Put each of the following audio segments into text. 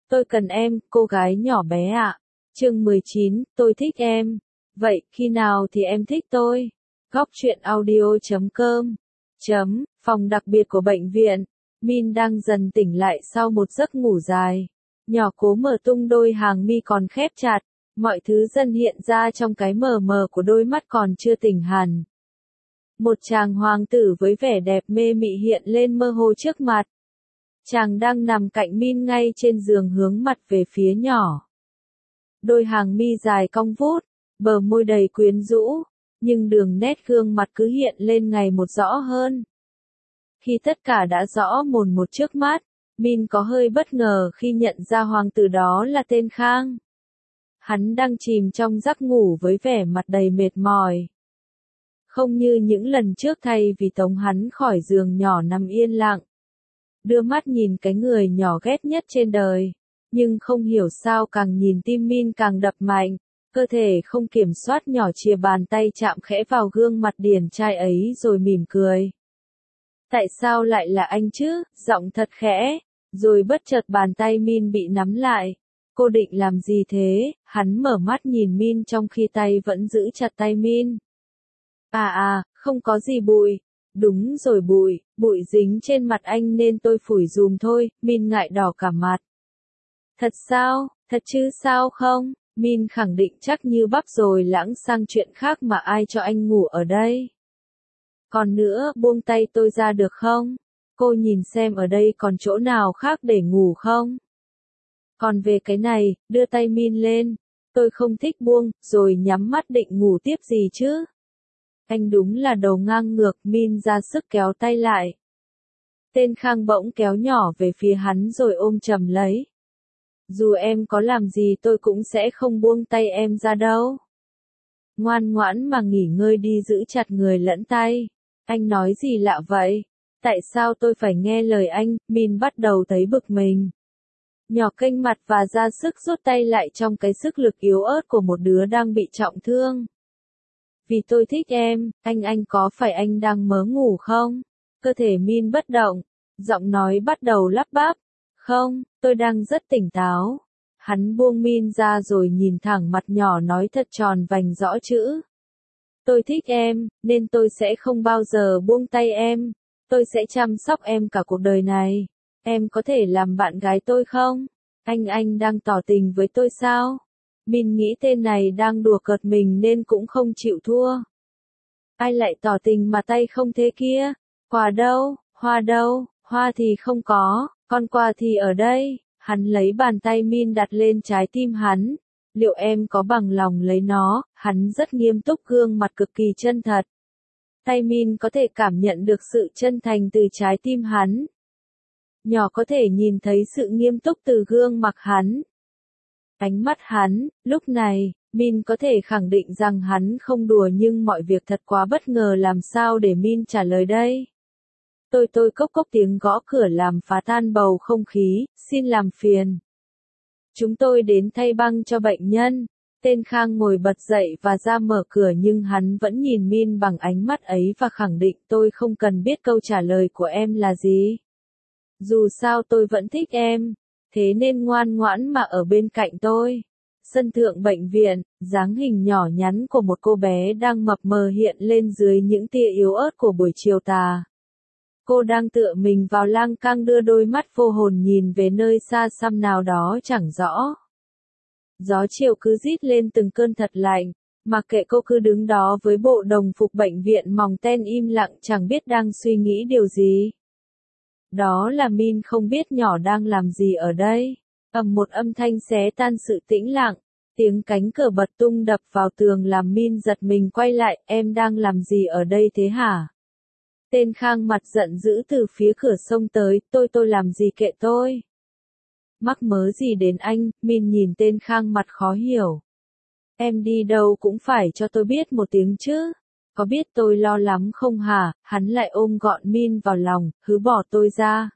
Tôi cần em, cô gái nhỏ bé ạ. Chương 19, tôi thích em. Vậy, khi nào thì em thích tôi? Góc truyện audio.com. Phòng đặc biệt của bệnh viện. Min đang dần tỉnh lại sau một giấc ngủ dài. Nhỏ cố mở tung đôi hàng mi còn khép chặt. Mọi thứ dần hiện ra trong cái mờ mờ của đôi mắt còn chưa tỉnh hẳn. Một chàng hoàng tử với vẻ đẹp mê mị hiện lên mơ hồ trước mặt. Chàng đang nằm cạnh Min ngay trên giường hướng mặt về phía nhỏ. Đôi hàng mi dài cong vút, bờ môi đầy quyến rũ, nhưng đường nét gương mặt cứ hiện lên ngày một rõ hơn. Khi tất cả đã rõ mồn một trước mắt, Min có hơi bất ngờ khi nhận ra hoàng tử đó là tên Khang. Hắn đang chìm trong giấc ngủ với vẻ mặt đầy mệt mỏi. Không như những lần trước thay vì tống hắn khỏi giường nhỏ nằm yên lặng. Đưa mắt nhìn cái người nhỏ ghét nhất trên đời. Nhưng không hiểu sao càng nhìn tim Min càng đập mạnh. Cơ thể không kiểm soát nhỏ chìa bàn tay chạm khẽ vào gương mặt điển trai ấy rồi mỉm cười. Tại sao lại là anh chứ? Giọng thật khẽ. Rồi bất chợt bàn tay Min bị nắm lại. Cô định làm gì thế? Hắn mở mắt nhìn Min trong khi tay vẫn giữ chặt tay Min. Không có gì bụi. Đúng rồi bụi dính trên mặt anh nên tôi phủi dùm thôi. Min ngại đỏ cả mặt. Thật sao? Thật chứ sao không? Min khẳng định chắc như bắp rồi lãng sang chuyện khác mà ai cho anh ngủ ở đây. Còn nữa, buông tay tôi ra được không? Cô nhìn xem ở đây còn chỗ nào khác để ngủ không? Còn về cái này, đưa tay Min lên. Tôi không thích buông, rồi nhắm mắt định ngủ tiếp gì chứ? Anh đúng là đầu ngang ngược. Min ra sức kéo tay lại. Tên Khang bỗng kéo nhỏ về phía hắn rồi ôm chầm lấy. Dù em có làm gì tôi cũng sẽ không buông tay em ra đâu. Ngoan ngoãn mà nghỉ ngơi đi, giữ chặt người lẫn tay. Anh nói gì lạ vậy? Tại sao tôi phải nghe lời anh? Min bắt đầu thấy bực mình. Nhỏ kênh mặt và ra sức rút tay lại trong cái sức lực yếu ớt của một đứa đang bị trọng thương. Vì tôi thích em, anh có phải anh đang mơ ngủ không? Cơ thể Min bất động, giọng nói bắt đầu lắp bắp. Không, tôi đang rất tỉnh táo. Hắn buông Min ra rồi nhìn thẳng mặt nhỏ nói thật tròn vành rõ chữ. Tôi thích em, nên tôi sẽ không bao giờ buông tay em. Tôi sẽ chăm sóc em cả cuộc đời này. Em có thể làm bạn gái tôi không? Anh đang tỏ tình với tôi sao? Min nghĩ tên này đang đùa cợt mình nên cũng không chịu thua. Ai lại tỏ tình mà tay không thế kia? Quà đâu? Hoa đâu? Hoa thì không có, con quà thì ở đây. Hắn lấy bàn tay Min đặt lên trái tim hắn. Liệu em có bằng lòng lấy nó? Hắn rất nghiêm túc, gương mặt cực kỳ chân thật. Tay Min có thể cảm nhận được sự chân thành từ trái tim hắn. Nhỏ có thể nhìn thấy sự nghiêm túc từ gương mặt hắn. Ánh mắt hắn, lúc này, Min có thể khẳng định rằng hắn không đùa, nhưng mọi việc thật quá bất ngờ, làm sao để Min trả lời đây? Tôi cốc cốc tiếng gõ cửa làm phá tan bầu không khí, xin làm phiền. Chúng tôi đến thay băng cho bệnh nhân. Tên Khang ngồi bật dậy và ra mở cửa, nhưng hắn vẫn nhìn Min bằng ánh mắt ấy và khẳng định tôi không cần biết câu trả lời của em là gì. Dù sao tôi vẫn thích em, thế nên ngoan ngoãn mà ở bên cạnh tôi. Sân thượng bệnh viện, dáng hình nhỏ nhắn của một cô bé đang mập mờ hiện lên dưới những tia yếu ớt của buổi chiều tà. Cô đang tựa mình vào lan can, đưa đôi mắt vô hồn nhìn về nơi xa xăm nào đó chẳng rõ. Gió chiều cứ rít lên từng cơn thật lạnh, mặc kệ cô cứ đứng đó với bộ đồng phục bệnh viện mỏng ten im lặng, chẳng biết đang suy nghĩ điều gì. Đó là Min không biết nhỏ đang làm gì ở đây. Một âm thanh xé tan sự tĩnh lặng, tiếng cánh cửa bật tung đập vào tường làm Min giật mình quay lại. Em đang làm gì ở đây thế hả? Tên Khang mặt giận dữ từ phía cửa xông tới. Tôi làm gì kệ tôi. Mắc mớ gì đến anh? Min nhìn tên Khang mặt khó hiểu. Em đi đâu cũng phải cho tôi biết một tiếng chứ. Có biết tôi lo lắm không hả? Hắn lại ôm gọn Min vào lòng, hứ bỏ tôi ra.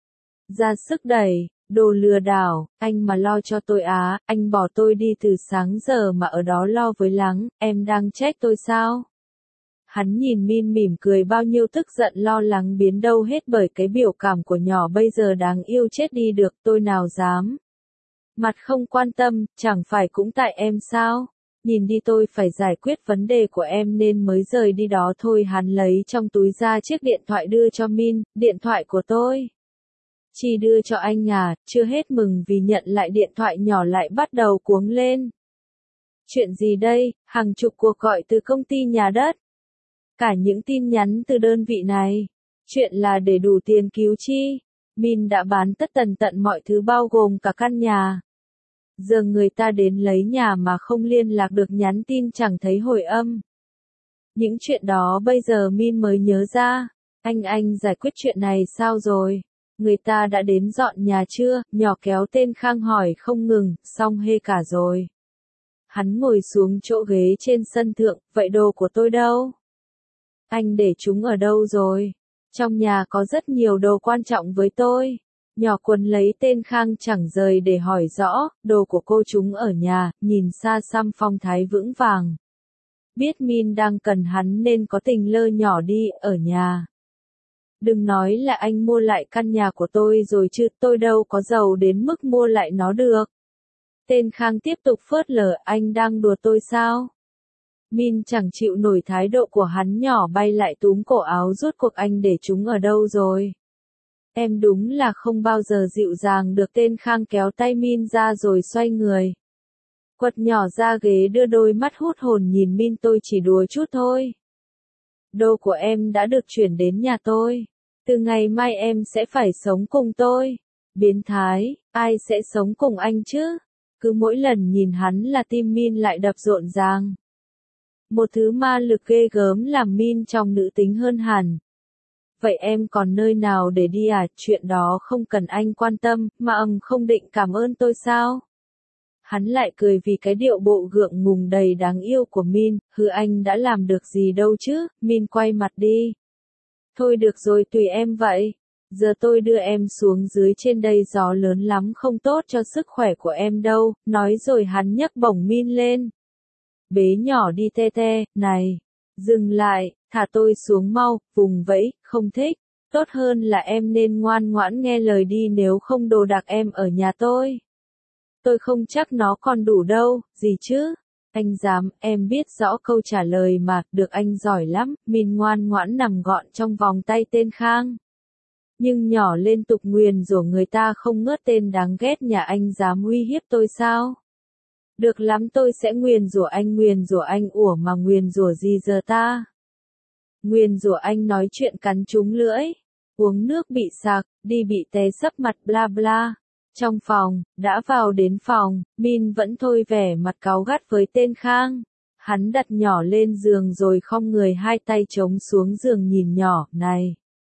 Ra sức đẩy, đồ lừa đảo, anh mà lo cho tôi á, anh bỏ tôi đi từ sáng giờ mà ở đó lo với lắng, em đang trách tôi sao? Hắn nhìn Min mỉm cười, bao nhiêu tức giận lo lắng biến đâu hết bởi cái biểu cảm của nhỏ bây giờ đáng yêu chết đi được. Tôi nào dám. Mặt không quan tâm, chẳng phải cũng tại em sao? Nhìn đi tôi phải giải quyết vấn đề của em nên mới rời đi đó thôi. Hắn lấy trong túi ra chiếc điện thoại đưa cho Min, điện thoại của tôi. Chi đưa cho anh à, chưa hết mừng vì nhận lại điện thoại nhỏ lại bắt đầu cuống lên. Chuyện gì đây, hàng chục cuộc gọi từ công ty nhà đất. Cả những tin nhắn từ đơn vị này. Chuyện là để đủ tiền cứu Chi. Min đã bán tất tần tận mọi thứ bao gồm cả căn nhà. Giờ người ta đến lấy nhà mà không liên lạc được, nhắn tin chẳng thấy hồi âm. Những chuyện đó bây giờ Min mới nhớ ra. Anh giải quyết chuyện này sao rồi? Người ta đã đến dọn nhà chưa? Nhỏ kéo tên Khang hỏi không ngừng, xong hê cả rồi. Hắn ngồi xuống chỗ ghế trên sân thượng, vậy đồ của tôi đâu? Anh để chúng ở đâu rồi? Trong nhà có rất nhiều đồ quan trọng với tôi. Nhỏ quấn lấy tên Khang chẳng rời để hỏi rõ, đồ của cô chúng ở nhà, nhìn xa xăm phong thái vững vàng. Biết Min đang cần hắn nên có tình lơ nhỏ đi, ở nhà. Đừng nói là anh mua lại căn nhà của tôi rồi chứ, tôi đâu có giàu đến mức mua lại nó được. Tên Khang tiếp tục phớt lờ, anh đang đùa tôi sao? Min chẳng chịu nổi thái độ của hắn, nhỏ bay lại túm cổ áo rút cuộc, anh để chúng ở đâu rồi? Em đúng là không bao giờ dịu dàng được. Tên Khang kéo tay Min ra rồi xoay người. Quật nhỏ ra ghế đưa đôi mắt hút hồn nhìn Min, tôi chỉ đùa chút thôi. Đồ của em đã được chuyển đến nhà tôi. Từ ngày mai em sẽ phải sống cùng tôi. Biến thái, ai sẽ sống cùng anh chứ? Cứ mỗi lần nhìn hắn là tim Min lại đập rộn ràng. Một thứ ma lực ghê gớm làm Min trong nữ tính hơn hẳn. Vậy em còn nơi nào để đi à? Chuyện đó không cần anh quan tâm, mà không định cảm ơn tôi sao? Hắn lại cười vì cái điệu bộ gượng ngùng đầy đáng yêu của Min, hừ anh đã làm được gì đâu chứ? Min quay mặt đi. Thôi được rồi, tùy em vậy. Giờ tôi đưa em xuống dưới, trên đây gió lớn lắm, không tốt cho sức khỏe của em đâu. Nói rồi hắn nhấc bổng Min lên. Bế nhỏ đi te te, này. Dừng lại, thả tôi xuống mau, vùng vẫy, không thích. Tốt hơn là em nên ngoan ngoãn nghe lời đi, nếu không đồ đạc em ở nhà tôi. Tôi không chắc nó còn đủ đâu, gì chứ? Anh dám, em biết rõ câu trả lời mà, được anh giỏi lắm. Min ngoan ngoãn nằm gọn trong vòng tay tên Khang. Nhưng nhỏ liên tục nguyền rủa người ta không ngớt, tên đáng ghét nhà anh dám uy hiếp tôi sao? Được lắm, tôi sẽ nguyền rủa anh, ủa mà nguyền rủa gì giờ ta? Nguyền rủa anh nói chuyện cắn trúng lưỡi, uống nước bị sặc, đi bị té sấp mặt bla bla. Trong phòng, đã vào đến phòng, Min vẫn thôi vẻ mặt cáu gắt với tên Khang. Hắn đặt nhỏ lên giường rồi khom người, hai tay chống xuống giường nhìn nhỏ, này.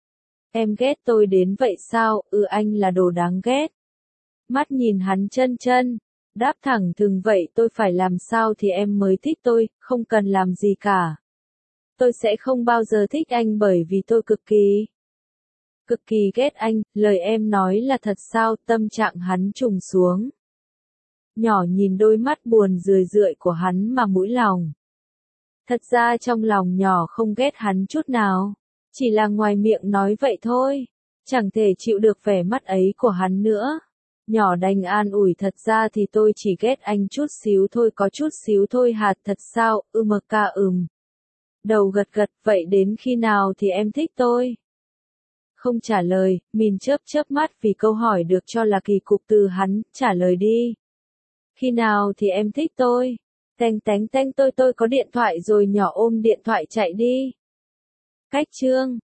Em ghét tôi đến vậy sao? Anh là đồ đáng ghét. Mắt nhìn hắn chân chân. Đáp thẳng thừng, vậy tôi phải làm sao thì em mới thích tôi? Không cần làm gì cả. Tôi sẽ không bao giờ thích anh bởi vì tôi cực kỳ ghét anh. Lời em nói là thật sao? Tâm trạng hắn trùng xuống. Nhỏ nhìn đôi mắt buồn rười rượi của hắn mà mũi lòng. Thật ra trong lòng nhỏ không ghét hắn chút nào. Chỉ là ngoài miệng nói vậy thôi. Chẳng thể chịu được vẻ mắt ấy của hắn nữa. Nhỏ đành an ủi, thật ra thì tôi chỉ ghét anh chút xíu thôi, có chút xíu thôi hạt. Thật sao? Mờ ca Đầu gật gật, vậy đến khi nào thì em thích tôi? Không trả lời, Min chớp chớp mắt vì câu hỏi được cho là kỳ cục từ hắn, trả lời đi. Khi nào thì em thích tôi? Teng teng teng, tôi có điện thoại rồi. Nhỏ ôm điện thoại chạy đi. Cách chương